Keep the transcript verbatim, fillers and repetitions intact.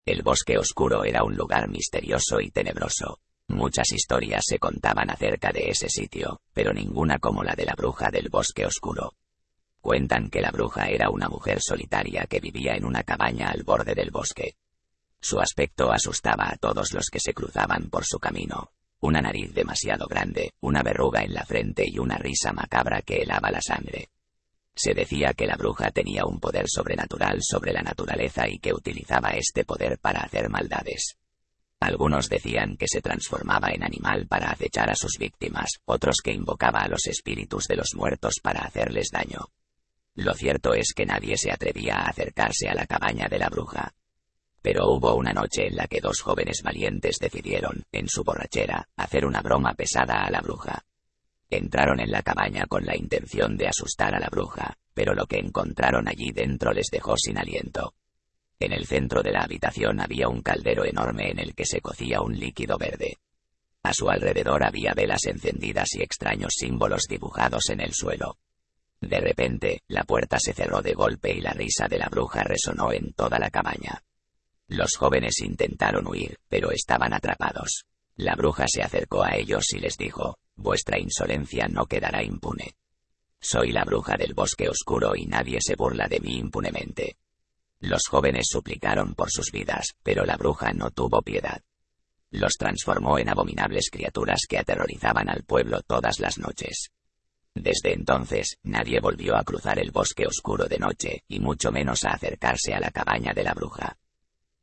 El bosque oscuro era un lugar misterioso y tenebroso. Muchas historias se contaban acerca de ese sitio, pero ninguna como la de la bruja del bosque oscuro. Cuentan que la bruja era una mujer solitaria que vivía en una cabaña al borde del bosque. Su aspecto asustaba a todos los que se cruzaban por su camino. Una nariz demasiado grande, una verruga en la frente y una risa macabra que helaba la sangre. Se decía que la bruja tenía un poder sobrenatural sobre la naturaleza y que utilizaba este poder para hacer maldades. Algunos decían que se transformaba en animal para acechar a sus víctimas, otros que invocaba a los espíritus de los muertos para hacerles daño. Lo cierto es que nadie se atrevía a acercarse a la cabaña de la bruja. Pero hubo una noche en la que dos jóvenes valientes decidieron, en su borrachera, hacer una broma pesada a la bruja. Entraron en la cabaña con la intención de asustar a la bruja, pero lo que encontraron allí dentro les dejó sin aliento. En el centro de la habitación había un caldero enorme en el que se cocía un líquido verde. A su alrededor había velas encendidas y extraños símbolos dibujados en el suelo. De repente, la puerta se cerró de golpe y la risa de la bruja resonó en toda la cabaña. Los jóvenes intentaron huir, pero estaban atrapados. La bruja se acercó a ellos y les dijo: «Vuestra insolencia no quedará impune. Soy la bruja del bosque oscuro y nadie se burla de mí impunemente». Los jóvenes suplicaron por sus vidas, pero la bruja no tuvo piedad. Los transformó en abominables criaturas que aterrorizaban al pueblo todas las noches. Desde entonces, nadie volvió a cruzar el bosque oscuro de noche, y mucho menos a acercarse a la cabaña de la bruja.